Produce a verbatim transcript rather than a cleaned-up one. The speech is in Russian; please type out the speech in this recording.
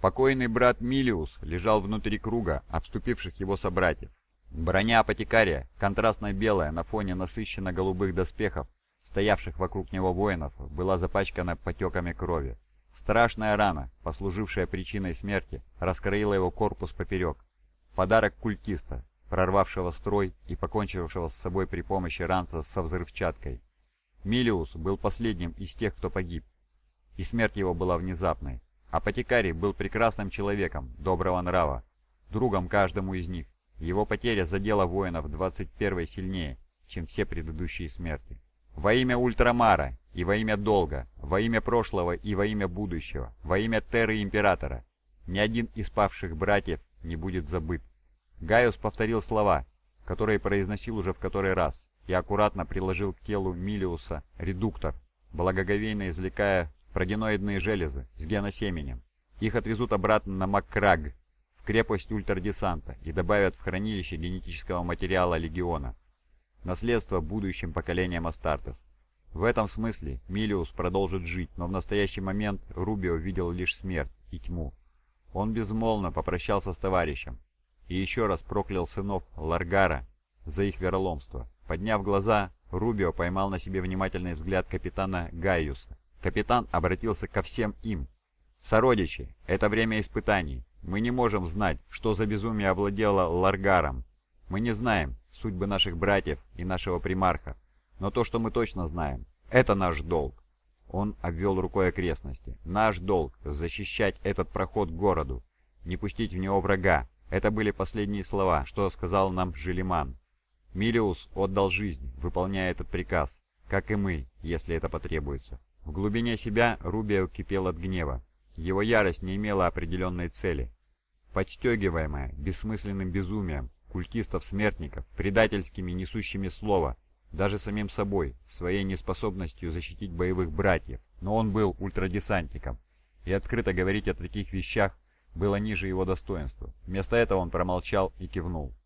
Покойный брат Милиус лежал внутри круга обступивших его собратьев. Броня апотекария, контрастно белая на фоне насыщенно-голубых доспехов, стоявших вокруг него воинов, была запачкана потеками крови. Страшная рана, послужившая причиной смерти, раскроила его корпус поперек. Подарок культиста, прорвавшего строй и покончившего с собой при помощи ранца со взрывчаткой. Милиус был последним из тех, кто погиб, и смерть его была внезапной. Апотекарий был прекрасным человеком, доброго нрава, другом каждому из них. Его потеря задела воинов двадцать первой сильнее, чем все предыдущие смерти. Во имя Ультрамара и во имя Долга, во имя прошлого и во имя будущего, во имя Терры Императора, ни один из павших братьев не будет забыт. Гaius повторил слова, которые произносил уже в который раз, и аккуратно приложил к телу Милиуса редуктор, благоговейно извлекая прогеноидные железы с геносеменем. Их отвезут обратно на Маккраг, в крепость ультрадесанта, и добавят в хранилище генетического материала Легиона. Наследство будущим поколениям Астартес. В этом смысле Милиус продолжит жить, но в настоящий момент Рубио видел лишь смерть и тьму. Он безмолвно попрощался с товарищем и еще раз проклял сынов Ларгара за их вероломство. Подняв глаза, Рубио поймал на себе внимательный взгляд капитана Гaiuса. Капитан обратился ко всем им. «Сородичи, это время испытаний. Мы не можем знать, что за безумие овладело Ларгаром. Мы не знаем судьбы наших братьев и нашего примарха. Но то, что мы точно знаем, это наш долг». Он обвел рукой окрестности. «Наш долг — защищать этот проход к городу, не пустить в него врага». Это были последние слова, что сказал нам Желиман. Милиус отдал жизнь, выполняя этот приказ, как и мы, если это потребуется. В глубине себя Рубио кипел от гнева. Его ярость не имела определенной цели. Подстегиваемая бессмысленным безумием культистов-смертников, предательскими несущими слово, даже самим собой, своей неспособностью защитить боевых братьев. Но он был ультрадесантником, и открыто говорить о таких вещах было ниже его достоинства. Вместо этого он промолчал и кивнул.